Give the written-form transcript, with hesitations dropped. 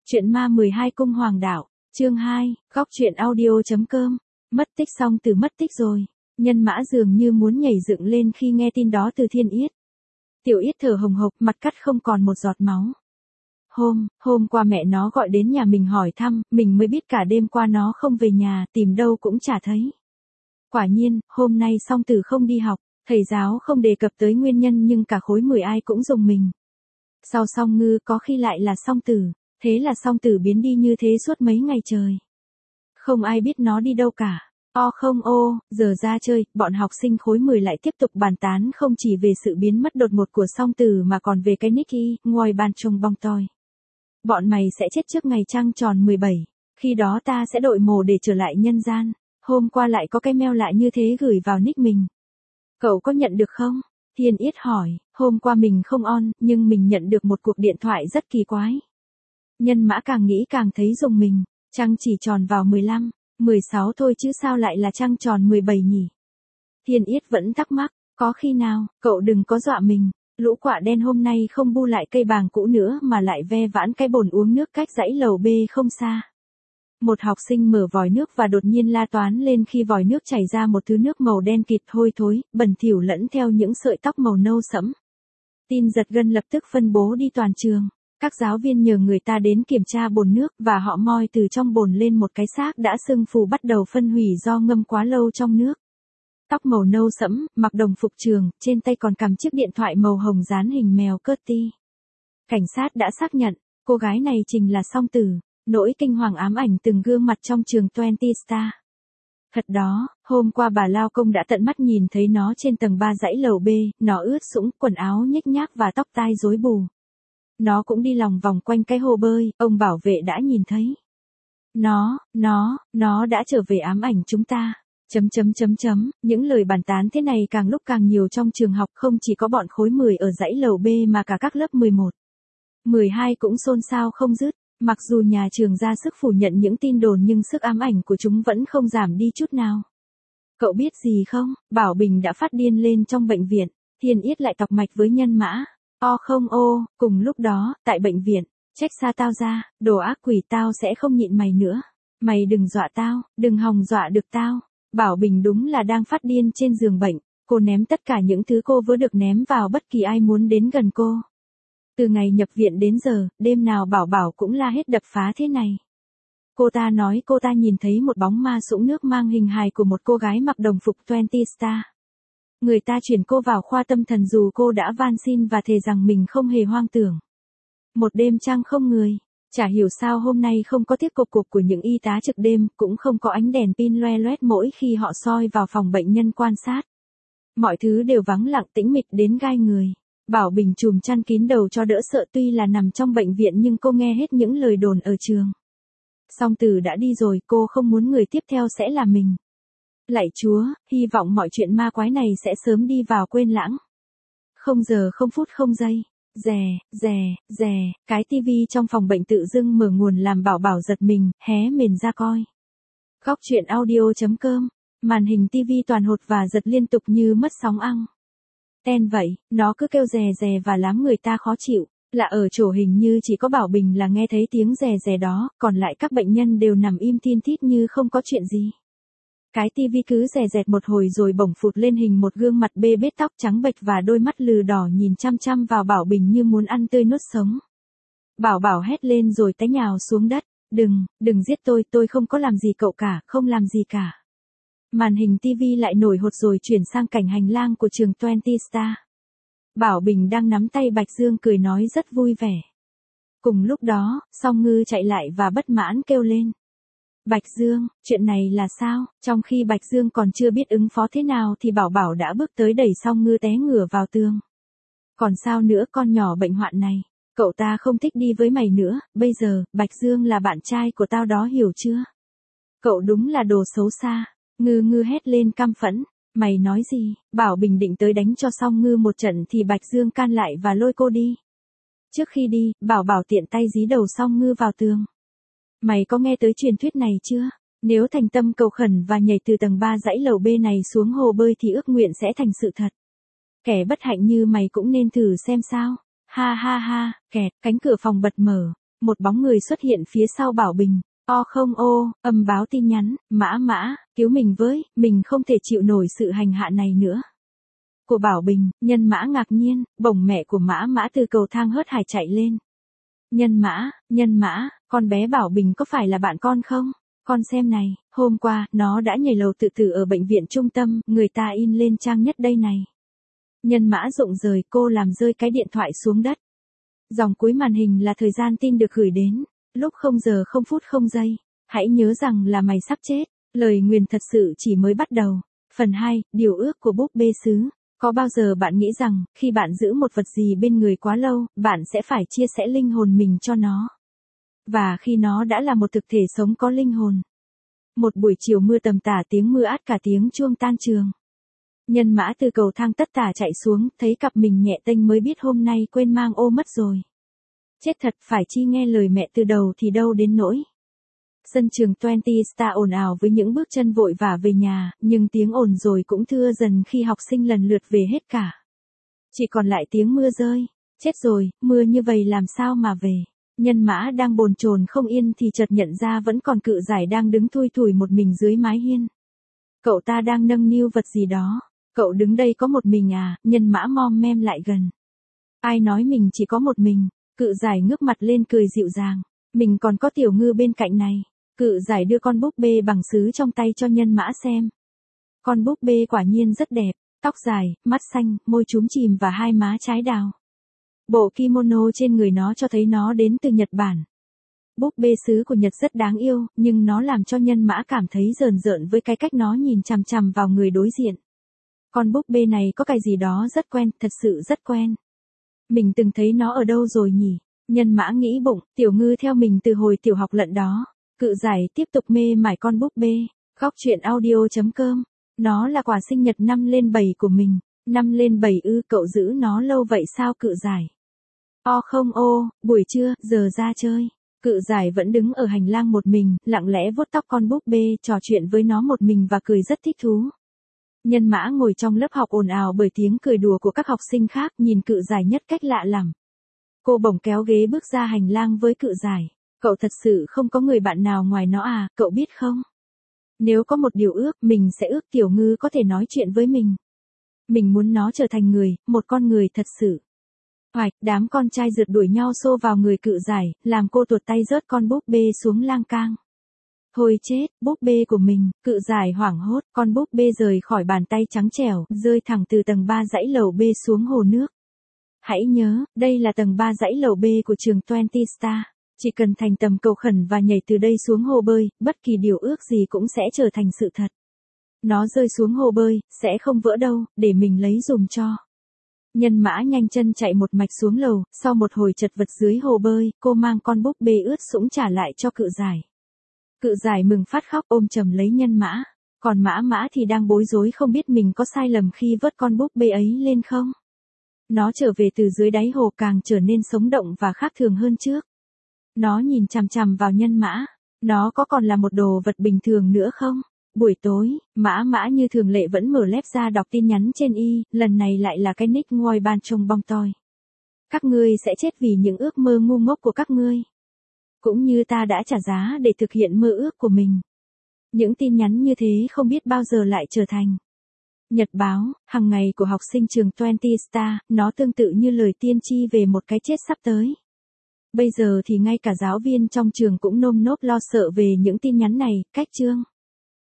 Chuyện ma 12 cung hoàng đạo, chương 2, góc truyện audio.com, mất tích Song Tử mất tích rồi. Nhân Mã dường như muốn nhảy dựng lên khi nghe tin đó từ Thiên Yết. Tiểu Yết thở hồng hộc, mặt cắt không còn một giọt máu. Hôm qua mẹ nó gọi đến nhà mình hỏi thăm, mình mới biết cả đêm qua nó không về nhà, tìm đâu cũng chả thấy. Quả nhiên, hôm nay Song Tử không đi học, thầy giáo không đề cập tới nguyên nhân nhưng cả khối 10 ai cũng rùng mình. Sau Song Ngư có khi lại là Song Tử, thế là Song Tử biến đi như thế suốt mấy ngày trời. Không ai biết nó đi đâu cả. Giờ ra chơi, bọn học sinh khối 10 lại tiếp tục bàn tán không chỉ về sự biến mất đột ngột của Song Tử mà còn về cái Nicky, ngoài bàn trông bong toi. Bọn mày sẽ chết trước ngày trăng tròn 17, khi đó ta sẽ đội mồ để trở lại nhân gian. Hôm qua lại có cái mail lạ như thế gửi vào nick mình. Cậu có nhận được không? Thiên Yết hỏi, hôm qua mình không on, nhưng mình nhận được một cuộc điện thoại rất kỳ quái. Nhân Mã càng nghĩ càng thấy rùng mình, trăng chỉ tròn vào 15, 16 thôi chứ sao lại là trăng tròn 17 nhỉ? Thiên Yết vẫn thắc mắc, có khi nào, cậu đừng có dọa mình, lũ quạ đen hôm nay không bu lại cây bàng cũ nữa mà lại ve vãn cái bồn uống nước cách dãy lầu B không xa. Một học sinh mở vòi nước và đột nhiên la toán lên khi vòi nước chảy ra một thứ nước màu đen kịt hôi thối, bẩn thỉu lẫn theo những sợi tóc màu nâu sẫm. Tin giật gân lập tức phân bố đi toàn trường. Các giáo viên nhờ người ta đến kiểm tra bồn nước và họ moi từ trong bồn lên một cái xác đã sưng phù bắt đầu phân hủy do ngâm quá lâu trong nước. Tóc màu nâu sẫm, mặc đồng phục trường, trên tay còn cầm chiếc điện thoại màu hồng dán hình mèo Kitty. Cảnh sát đã xác nhận, cô gái này chính là Song Tử. Nỗi kinh hoàng ám ảnh từng gương mặt trong trường 20 Star. Thật đó, hôm qua bà lao công đã tận mắt nhìn thấy nó trên tầng 3 dãy lầu B, nó ướt sũng, quần áo nhếch nhác và tóc tai rối bù. Nó cũng đi lòng vòng quanh cái hồ bơi, ông bảo vệ đã nhìn thấy. Nó đã trở về ám ảnh chúng ta. Những lời bàn tán thế này càng lúc càng nhiều trong trường học, không chỉ có bọn khối 10 ở dãy lầu B mà cả các lớp 11. 12 cũng xôn xao không dứt. Mặc dù nhà trường ra sức phủ nhận những tin đồn nhưng sức ám ảnh của chúng vẫn không giảm đi chút nào. Cậu biết gì không, Bảo Bình đã phát điên lên trong bệnh viện, Thiên Yết lại tọc mạch với Nhân Mã. Cùng lúc đó, tại bệnh viện, trách xa tao ra, đồ ác quỷ tao sẽ không nhịn mày nữa. Mày đừng dọa tao, đừng hòng dọa được tao. Bảo Bình đúng là đang phát điên trên giường bệnh, cô ném tất cả những thứ cô vừa được ném vào bất kỳ ai muốn đến gần cô. Từ ngày nhập viện đến giờ, đêm nào Bảo cũng la hết đập phá thế này. Cô ta nói cô ta nhìn thấy một bóng ma sũng nước mang hình hài của một cô gái mặc đồng phục 20 Star. Người ta chuyển cô vào khoa tâm thần dù cô đã van xin và thề rằng mình không hề hoang tưởng. Một đêm trăng không người, chả hiểu sao hôm nay không có tiếng cộp cộp của những y tá trực đêm, cũng không có ánh đèn pin loe loét mỗi khi họ soi vào phòng bệnh nhân quan sát. Mọi thứ đều vắng lặng tĩnh mịch đến gai người. Bảo Bình chùm chăn kín đầu cho đỡ sợ, tuy là nằm trong bệnh viện nhưng cô nghe hết những lời đồn ở trường. Song Tử đã đi rồi, cô không muốn người tiếp theo sẽ là mình. Lạy Chúa, hy vọng mọi chuyện ma quái này sẽ sớm đi vào quên lãng. Không giờ không phút không giây. Rè, cái tivi trong phòng bệnh tự dưng mở nguồn làm Bảo giật mình, hé mền ra coi. Góc truyện audio.com, màn hình tivi toàn hột và giật liên tục như mất sóng ăng. Ten vậy, nó cứ kêu rè và làm người ta khó chịu, là ở chỗ hình như chỉ có Bảo Bình là nghe thấy tiếng rè đó, còn lại các bệnh nhân đều nằm im thin thít như không có chuyện gì. Cái tivi cứ rè một hồi rồi bỗng phụt lên hình một gương mặt bê bết tóc trắng bệch và đôi mắt lừ đỏ nhìn chăm chăm vào Bảo Bình như muốn ăn tươi nuốt sống. Bảo hét lên rồi té nhào xuống đất, đừng giết tôi không có làm gì cậu cả, không làm gì cả. Màn hình TV lại nổi hột rồi chuyển sang cảnh hành lang của trường 20 Star. Bảo Bình đang nắm tay Bạch Dương cười nói rất vui vẻ. Cùng lúc đó, Song Ngư chạy lại và bất mãn kêu lên. Bạch Dương, chuyện này là sao? Trong khi Bạch Dương còn chưa biết ứng phó thế nào thì Bảo đã bước tới đẩy Song Ngư té ngửa vào tường. Còn sao nữa con nhỏ bệnh hoạn này? Cậu ta không thích đi với mày nữa, bây giờ, Bạch Dương là bạn trai của tao đó hiểu chưa? Cậu đúng là đồ xấu xa. Ngư hét lên căm phẫn, mày nói gì? Bảo Bình định tới đánh cho Song Ngư một trận thì Bạch Dương can lại và lôi cô đi. Trước khi đi, Bảo tiện tay dí đầu Song Ngư vào tường. Mày có nghe tới truyền thuyết này chưa? Nếu thành tâm cầu khẩn và nhảy từ tầng 3 dãy lầu B này xuống hồ bơi thì ước nguyện sẽ thành sự thật. Kẻ bất hạnh như mày cũng nên thử xem sao. Ha, kẹt, cánh cửa phòng bật mở. Một bóng người xuất hiện phía sau Bảo Bình. O không ô, âm báo tin nhắn, Mã, cứu mình với, mình không thể chịu nổi sự hành hạ này nữa. Của Bảo Bình, Nhân Mã ngạc nhiên, bổng mẹ của Mã từ cầu thang hớt hải chạy lên. Nhân Mã, con bé Bảo Bình có phải là bạn con không? Con xem này, hôm qua, nó đã nhảy lầu tự tử ở bệnh viện trung tâm, người ta in lên trang nhất đây này. Nhân Mã rụng rời, cô làm rơi cái điện thoại xuống đất. Dòng cuối màn hình là thời gian tin được gửi đến. Lúc 0 giờ 0 phút 0 giây. Hãy nhớ rằng là mày sắp chết. Lời nguyền thật sự chỉ mới bắt đầu. Phần 2, điều ước của búp bê sứ. Có bao giờ bạn nghĩ rằng, khi bạn giữ một vật gì bên người quá lâu, bạn sẽ phải chia sẻ linh hồn mình cho nó? Và khi nó đã là một thực thể sống có linh hồn. Một buổi chiều mưa tầm tả, tiếng mưa át cả tiếng chuông tan trường. Nhân Mã từ cầu thang tất tả chạy xuống, thấy cặp mình nhẹ tênh mới biết hôm nay quên mang ô mất rồi. Chết thật, phải chi nghe lời mẹ từ đầu thì đâu đến nỗi. Sân trường 20 Star ồn ào với những bước chân vội vã về nhà, nhưng tiếng ồn rồi cũng thưa dần khi học sinh lần lượt về hết cả. Chỉ còn lại tiếng mưa rơi. Chết rồi, mưa như vậy làm sao mà về. Nhân Mã đang bồn chồn không yên thì chợt nhận ra vẫn còn Cự Giải đang đứng thui thủi một mình dưới mái hiên. Cậu ta đang nâng niu vật gì đó. Cậu đứng đây có một mình à? Nhân Mã mom mem lại gần. Ai nói mình chỉ có một mình? Cự Giải ngước mặt lên cười dịu dàng. Mình còn có Tiểu Ngư bên cạnh này. Cự Giải đưa con búp bê bằng sứ trong tay cho Nhân Mã xem. Con búp bê quả nhiên rất đẹp, tóc dài, mắt xanh, môi chúm chìm và hai má trái đào. Bộ kimono trên người nó cho thấy nó đến từ Nhật Bản. Búp bê sứ của Nhật rất đáng yêu, nhưng nó làm cho Nhân Mã cảm thấy rờn rợn với cái cách nó nhìn chằm chằm vào người đối diện. Con búp bê này có cái gì đó rất quen, thật sự rất quen. Mình từng thấy nó ở đâu rồi nhỉ? Nhân Mã nghĩ bụng, Tiểu Ngư theo mình từ hồi tiểu học lận đó. Cự Giải tiếp tục mê mải con búp bê. Góc truyện audio.com. Nó là quà sinh nhật 5 lên 7 của mình. 5 lên 7 ư, cậu giữ nó lâu vậy sao Cự Giải? O không ô, buổi trưa, giờ ra chơi. Cự Giải vẫn đứng ở hành lang một mình, lặng lẽ vuốt tóc con búp bê, trò chuyện với nó một mình và cười rất thích thú. Nhân Mã ngồi trong lớp học ồn ào bởi tiếng cười đùa của các học sinh khác, nhìn Cự Giải nhất cách lạ lắm. Cô bỗng kéo ghế bước ra hành lang với Cự Giải. Cậu thật sự không có người bạn nào ngoài nó à, cậu biết không? Nếu có một điều ước, mình sẽ ước Tiểu Ngư có thể nói chuyện với mình. Mình muốn nó trở thành người, một con người thật sự. Hoạch, đám con trai rượt đuổi nhau xô vào người Cự Giải, làm cô tuột tay rớt con búp bê xuống lang cang. Thôi chết, búp bê của mình, Cự Giải hoảng hốt, con búp bê rời khỏi bàn tay trắng trẻo, rơi thẳng từ tầng 3 dãy lầu B xuống hồ nước. Hãy nhớ, đây là tầng 3 dãy lầu B của trường 20 Star. Chỉ cần thành tâm cầu khẩn và nhảy từ đây xuống hồ bơi, bất kỳ điều ước gì cũng sẽ trở thành sự thật. Nó rơi xuống hồ bơi, sẽ không vỡ đâu, để mình lấy dùm cho. Nhân Mã nhanh chân chạy một mạch xuống lầu, sau một hồi chật vật dưới hồ bơi, cô mang con búp bê ướt sũng trả lại cho Cự Giải. Cự Giải mừng phát khóc ôm chầm lấy Nhân Mã, còn Mã thì đang bối rối không biết mình có sai lầm khi vớt con búp bê ấy lên không. Nó trở về từ dưới đáy hồ càng trở nên sống động và khác thường hơn trước. Nó nhìn chằm chằm vào Nhân Mã, nó có còn là một đồ vật bình thường nữa không? Buổi tối, Mã như thường lệ vẫn mở lép ra đọc tin nhắn trên lần này lại là cái nick ngoi ban trông bong toi. Các ngươi sẽ chết vì những ước mơ ngu ngốc của các ngươi. Cũng như ta đã trả giá để thực hiện mơ ước của mình. Những tin nhắn như thế không biết bao giờ lại trở thành. Nhật báo, hàng ngày của học sinh trường 20 Star, nó tương tự như lời tiên tri về một cái chết sắp tới. Bây giờ thì ngay cả giáo viên trong trường cũng nơm nớp lo sợ về những tin nhắn này, cách chương.